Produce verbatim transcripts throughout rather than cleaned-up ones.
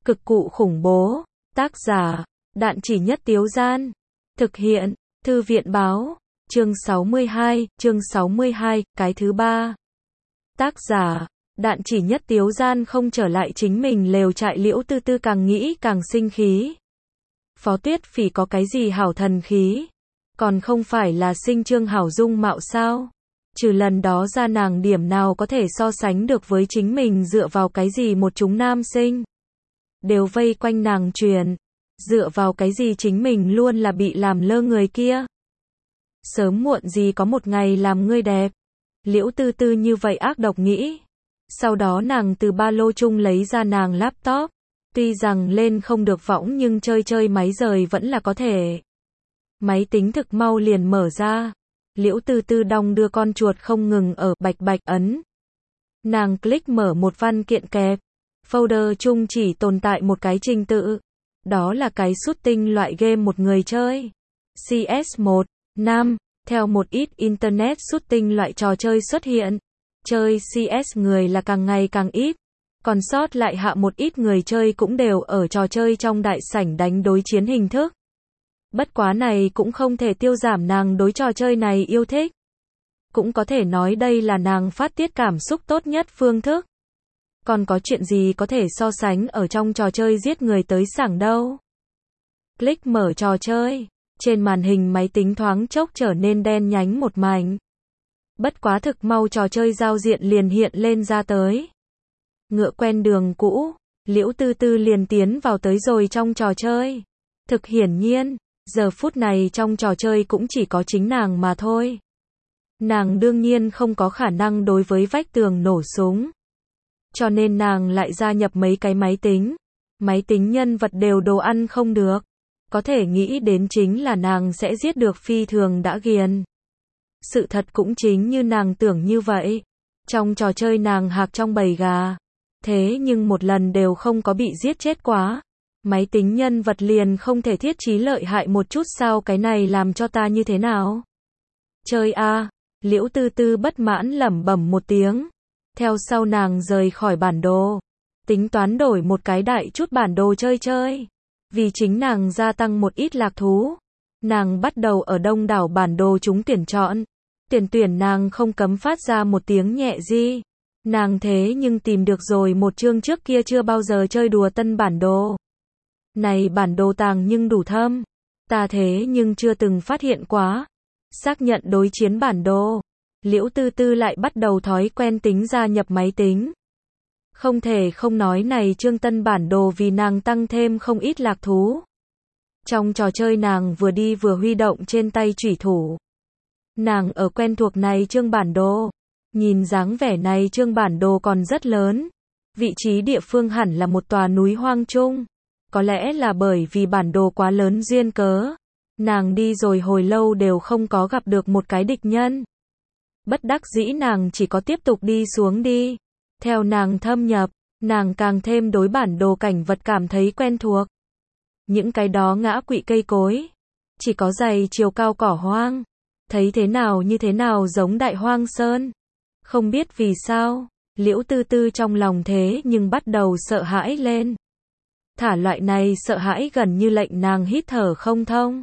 Cực cụ khủng bố. Tác giả, Đạn Chỉ Nhất Tiếu Gian. Thực hiện, Thư viện Báo. Chương sáu mươi hai, chương sáu mươi hai, cái thứ ba. Tác giả, Đạn Chỉ Nhất Tiếu Gian không trở lại chính mình lều trại. Liễu Tư Tư càng nghĩ càng sinh khí. Phó Tuyết Phỉ có cái gì hảo thần khí? Còn không phải là sinh trương hảo dung mạo sao? Trừ lần đó ra nàng điểm nào có thể so sánh được với chính mình, dựa vào cái gì một chúng nam sinh đều vây quanh nàng truyền, dựa vào cái gì chính mình luôn là bị làm lơ người kia. Sớm muộn gì có một ngày làm ngươi đẹp. Liễu Tư Tư như vậy ác độc nghĩ. Sau đó nàng từ ba lô chung lấy ra nàng laptop. Tuy rằng lên không được võng nhưng chơi chơi máy rời vẫn là có thể. Máy tính thực mau liền mở ra. Liễu Tư Tư đong đưa con chuột không ngừng ở bạch bạch ấn. Nàng click mở một văn kiện kẹp. Folder chung chỉ tồn tại một cái trình tự. Đó là cái shooting loại game một người chơi. xê ét một, năm, theo một ít internet shooting loại trò chơi xuất hiện. Chơi xê ét người là càng ngày càng ít. Còn sót lại hạ một ít người chơi cũng đều ở trò chơi trong đại sảnh đánh đối chiến hình thức. Bất quá này cũng không thể tiêu giảm nàng đối trò chơi này yêu thích. Cũng có thể nói đây là nàng phát tiết cảm xúc tốt nhất phương thức. Còn có chuyện gì có thể so sánh ở trong trò chơi giết người tới sảng đâu. Click mở trò chơi. Trên màn hình máy tính thoáng chốc trở nên đen nhánh một mảnh. Bất quá thực mau trò chơi giao diện liền hiện lên ra tới. Ngựa quen đường cũ, Liễu Tư Tư liền tiến vào tới rồi trong trò chơi. Thực hiển nhiên, giờ phút này trong trò chơi cũng chỉ có chính nàng mà thôi. Nàng đương nhiên không có khả năng đối với vách tường nổ súng. Cho nên nàng lại gia nhập mấy cái máy tính. Máy tính nhân vật đều đồ ăn không được. Có thể nghĩ đến chính là nàng sẽ giết được phi thường đã ghiền. Sự thật cũng chính như nàng tưởng như vậy. Trong trò chơi nàng hạc trong bầy gà. Thế nhưng một lần đều không có bị giết chết quá. Máy tính nhân vật liền không thể thiết trí lợi hại một chút sao, cái này làm cho ta như thế nào? Chơi a, Liễu Tư Tư bất mãn lẩm bẩm một tiếng. Theo sau nàng rời khỏi bản đồ. Tính toán đổi một cái đại chút bản đồ chơi chơi. Vì chính nàng gia tăng một ít lạc thú. Nàng bắt đầu ở đông đảo bản đồ chúng tuyển chọn. Tuyển tuyển nàng không cấm phát ra một tiếng nhẹ di. Nàng thế nhưng tìm được rồi một chương trước kia chưa bao giờ chơi đùa tân bản đồ. Này bản đồ tàng nhưng đủ thâm. Ta thế nhưng chưa từng phát hiện quá. Xác nhận đối chiến bản đồ. Liễu Tư Tư lại bắt đầu thói quen tính gia nhập máy tính. Không thể không nói này chương tân bản đồ vì nàng tăng thêm không ít lạc thú. Trong trò chơi nàng vừa đi vừa huy động trên tay chủy thủ. Nàng ở quen thuộc này chương bản đồ. Nhìn dáng vẻ này chương bản đồ còn rất lớn. Vị trí địa phương hẳn là một tòa núi hoang trung. Có lẽ là bởi vì bản đồ quá lớn duyên cớ. Nàng đi rồi hồi lâu đều không có gặp được một cái địch nhân. Bất đắc dĩ nàng chỉ có tiếp tục đi xuống đi. Theo nàng thâm nhập, nàng càng thêm đối bản đồ cảnh vật cảm thấy quen thuộc. Những cái đó ngã quỵ cây cối. Chỉ có dày chiều cao cỏ hoang. Thấy thế nào như thế nào giống đại hoang sơn. Không biết vì sao, Liễu Tư Tư trong lòng thế nhưng bắt đầu sợ hãi lên. Thả loại này sợ hãi gần như lệnh nàng hít thở không thông.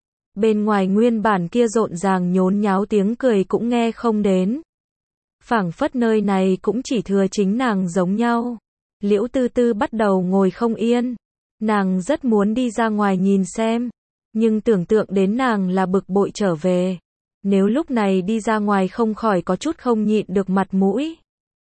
Bên ngoài nguyên bản kia rộn ràng nhốn nháo tiếng cười cũng nghe không đến. Phảng phất nơi này cũng chỉ thừa chính nàng giống nhau. Liễu Tư Tư bắt đầu ngồi không yên. Nàng rất muốn đi ra ngoài nhìn xem. Nhưng tưởng tượng đến nàng là bực bội trở về. Nếu lúc này đi ra ngoài không khỏi có chút không nhịn được mặt mũi.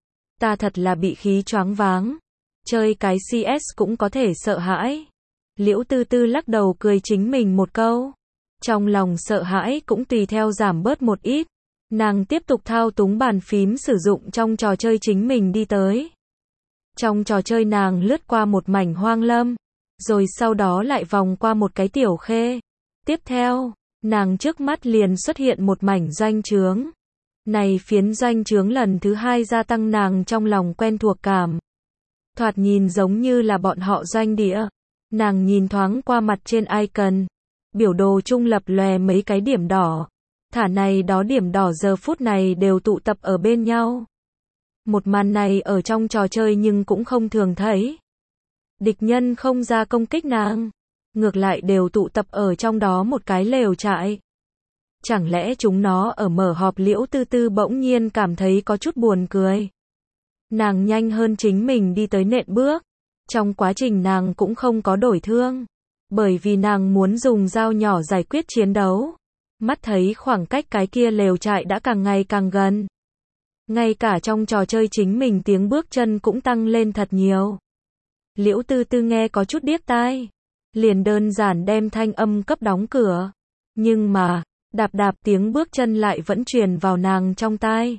Ta thật là bị khí choáng váng. Chơi cái xê ét cũng có thể sợ hãi. Liễu Tư Tư lắc đầu cười chính mình một câu. Trong lòng sợ hãi cũng tùy theo giảm bớt một ít. Nàng tiếp tục thao túng bàn phím sử dụng trong trò chơi chính mình đi tới. Trong trò chơi nàng lướt qua một mảnh hoang lâm. Rồi sau đó lại vòng qua một cái tiểu khê. Tiếp theo, nàng trước mắt liền xuất hiện một mảnh doanh trướng. Này phiến doanh trướng lần thứ hai gia tăng nàng trong lòng quen thuộc cảm. Thoạt nhìn giống như là bọn họ doanh địa. Nàng nhìn thoáng qua mặt trên icon. Biểu đồ trung lập lòe mấy cái điểm đỏ. Thả này đó điểm đỏ giờ phút này đều tụ tập ở bên nhau. Một màn này ở trong trò chơi nhưng cũng không thường thấy. Địch nhân không ra công kích nàng, ngược lại đều tụ tập ở trong đó một cái lều trại. Chẳng lẽ chúng nó ở mở họp? Liễu Tư Tư bỗng nhiên cảm thấy có chút buồn cười. Nàng nhanh hơn chính mình đi tới nện bước. Trong quá trình nàng cũng không có đổi thương, bởi vì nàng muốn dùng dao nhỏ giải quyết chiến đấu. Mắt thấy khoảng cách cái kia lều trại đã càng ngày càng gần. Ngay cả trong trò chơi chính mình tiếng bước chân cũng tăng lên thật nhiều. Liễu Tư Tư nghe có chút điếc tai, liền đơn giản đem thanh âm cấp đóng cửa. Nhưng mà, đạp đạp tiếng bước chân lại vẫn truyền vào nàng trong tai.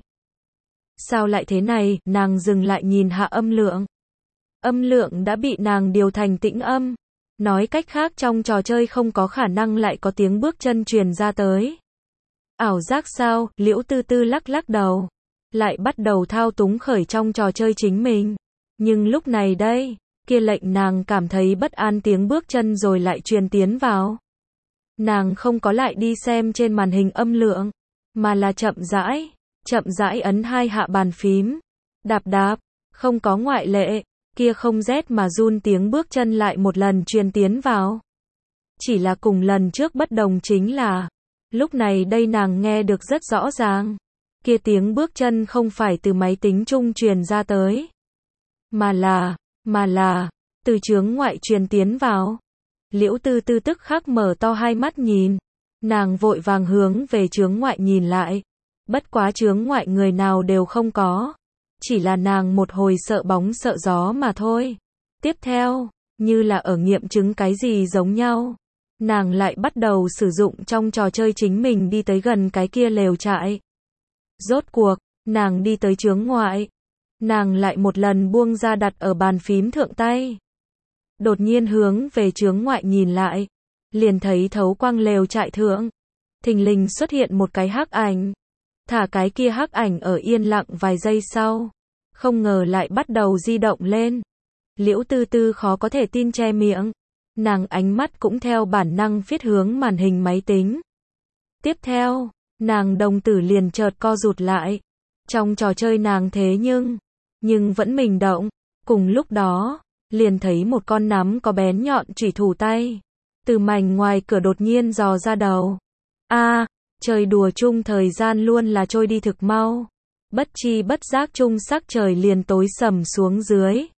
Sao lại thế này? Nàng dừng lại nhìn hạ âm lượng. Âm lượng đã bị nàng điều thành tĩnh âm. Nói cách khác trong trò chơi không có khả năng lại có tiếng bước chân truyền ra tới. Ảo giác sao? Liễu Tư Tư lắc lắc đầu. Lại bắt đầu thao túng khởi trong trò chơi chính mình. Nhưng lúc này đây, kia lệnh nàng cảm thấy bất an tiếng bước chân rồi lại truyền tiến vào. Nàng không có lại đi xem trên màn hình âm lượng, mà là chậm rãi, chậm rãi ấn hai hạ bàn phím. Đạp đạp, không có ngoại lệ, kia không rét mà run tiếng bước chân lại một lần truyền tiến vào. Chỉ là cùng lần trước bất đồng chính là, lúc này đây nàng nghe được rất rõ ràng. Kia tiếng bước chân không phải từ máy tính trung truyền ra tới, mà là, mà là, từ chướng ngoại truyền tiến vào. Liễu Tư Tư tức khắc mở to hai mắt nhìn. Nàng vội vàng hướng về chướng ngoại nhìn lại. Bất quá chướng ngoại người nào đều không có. Chỉ là nàng một hồi sợ bóng sợ gió mà thôi. Tiếp theo, như là ở nghiệm chứng cái gì giống nhau. Nàng lại bắt đầu sử dụng trong trò chơi chính mình đi tới gần cái kia lều trại. Rốt cuộc, nàng đi tới chướng ngoại. Nàng lại một lần buông ra đặt ở bàn phím thượng tay. Đột nhiên hướng về chướng ngoại nhìn lại. Liền thấy thấu quang lều trại thượng. Thình lình xuất hiện một cái hắc ảnh. Thả cái kia hắc ảnh ở yên lặng vài giây sau. Không ngờ lại bắt đầu di động lên. Liễu Tư Tư khó có thể tin che miệng. Nàng ánh mắt cũng theo bản năng phiết hướng màn hình máy tính. Tiếp theo, nàng đồng tử liền chợt co rụt lại. Trong trò chơi nàng thế nhưng, nhưng vẫn mình động. Cùng lúc đó, liền thấy một con nắm có bén nhọn chủy thủ tay. Từ mảnh ngoài cửa đột nhiên dò ra đầu. A, à, trời đùa chung thời gian luôn là trôi đi thực mau. Bất chi bất giác chung sắc trời liền tối sầm xuống dưới.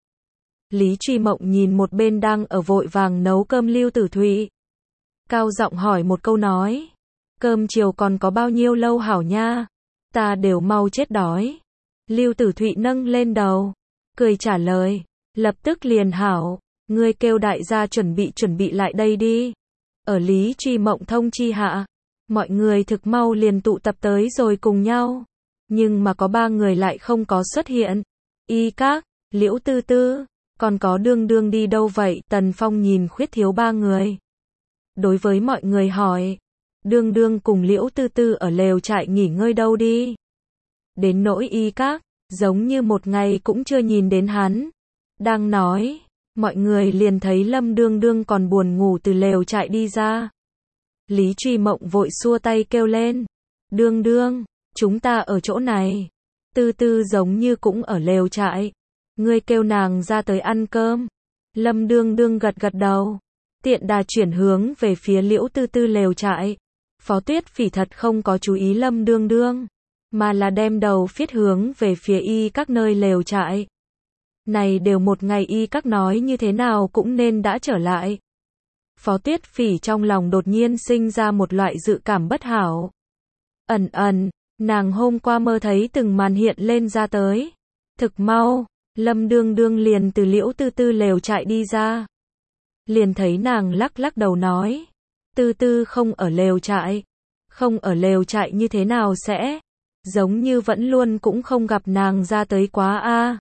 Lý Truy Mộng nhìn một bên đang ở vội vàng nấu cơm Lưu Tử Thụy. Cao giọng hỏi một câu nói. Cơm chiều còn có bao nhiêu lâu hảo nha? Ta đều mau chết đói. Lưu Tử Thụy nâng lên đầu. Cười trả lời. Lập tức liền hảo. Ngươi kêu đại gia chuẩn bị chuẩn bị lại đây đi. Ở Lý Truy Mộng thông chi hạ. Mọi người thực mau liền tụ tập tới rồi cùng nhau. Nhưng mà có ba người lại không có xuất hiện. Y Các, Liễu Tư Tư, còn có Đương Đương đi đâu vậy? Tần Phong nhìn khuyết thiếu ba người. Đối với mọi người hỏi. Đương Đương cùng Liễu Tư Tư ở lều trại nghỉ ngơi đâu đi. Đến nỗi Y Các, giống như một ngày cũng chưa nhìn đến hắn. Đang nói, mọi người liền thấy Lâm Đương Đương còn buồn ngủ từ lều trại đi ra. Lý Truy Mộng vội xua tay kêu lên. Đương Đương, chúng ta ở chỗ này. Tư Tư giống như cũng ở lều trại. Ngươi kêu nàng ra tới ăn cơm. Lâm Đương Đương gật gật đầu. Tiện đà chuyển hướng về phía Liễu Tư Tư lều trại. Phó Tuyết Phỉ thật không có chú ý Lâm Đương Đương, mà là đem đầu phiết hướng về phía Y Các nơi lều trại. Này đều một ngày Y Các nói như thế nào cũng nên đã trở lại. Phó Tuyết Phỉ trong lòng đột nhiên sinh ra một loại dự cảm bất hảo. Ẩn ẩn, nàng hôm qua mơ thấy từng màn hiện lên ra tới. Thực mau, Lâm Đương Đương liền từ Liễu Tư Tư lều trại đi ra. Liền thấy nàng lắc lắc đầu nói. Tư Tư không ở lều trại. Không ở lều trại như thế nào sẽ? Giống như vẫn luôn cũng không gặp nàng ra tới quá a. À.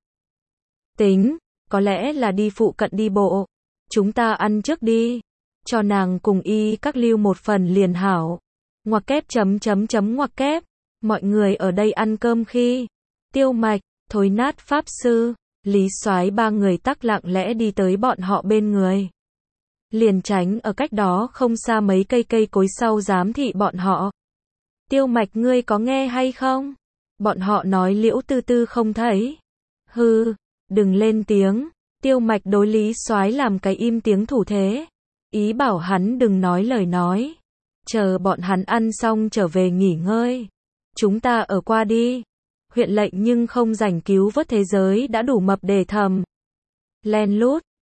Tính, có lẽ là đi phụ cận đi bộ. Chúng ta ăn trước đi. Cho nàng cùng Y Các lưu một phần liền hảo. Ngoặc kép chấm chấm chấm ngoặc kép. Mọi người ở đây ăn cơm khi. Tiêu Mạch, Thối Nát Pháp Sư, Lý Soái ba người tắc lặng lẽ đi tới bọn họ bên người. Liền tránh ở cách đó không xa mấy cây cây cối sau giám thị bọn họ. Tiêu Mạch ngươi có nghe hay không? Bọn họ nói Liễu Tư Tư không thấy. Hừ, đừng lên tiếng. Tiêu Mạch đối Lý Soái làm cái im tiếng thủ thế, ý bảo hắn đừng nói lời nói. Chờ bọn hắn ăn xong trở về nghỉ ngơi. Chúng ta ở qua đi. Huyện lệnh nhưng không rảnh cứu vớt thế giới đã đủ mập để thầm. Len lút,